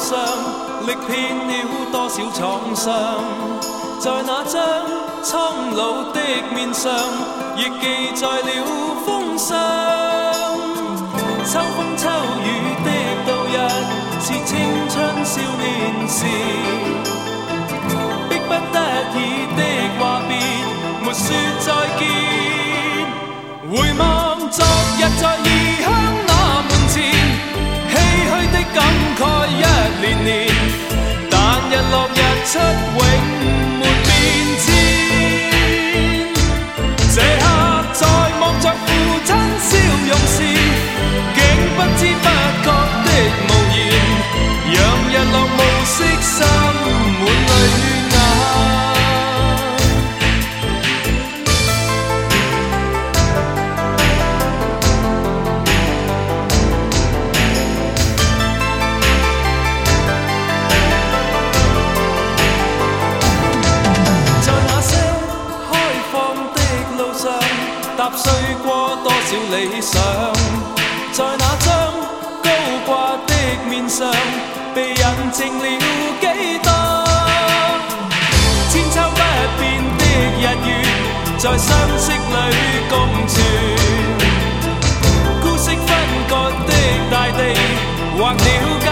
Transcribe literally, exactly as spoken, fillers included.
上，历遍了多少創傷，在那張蒼老的面上，亦記載了風霜。秋風秋雨的度日，是青春少年時，迫不得已的話別，沒說再見。回望昨日在異鄉那門前，唏噓的感慨一年年，但日落日出永沒變遷。這刻在望着父親笑容時，竟不知不覺的無言，讓日落暮色滲滿淚眼。踏碎過多少理想，在那張高掛的面上，被印證了幾多千秋不變的日月，在相識裏共存。孤息分割的大地，劃了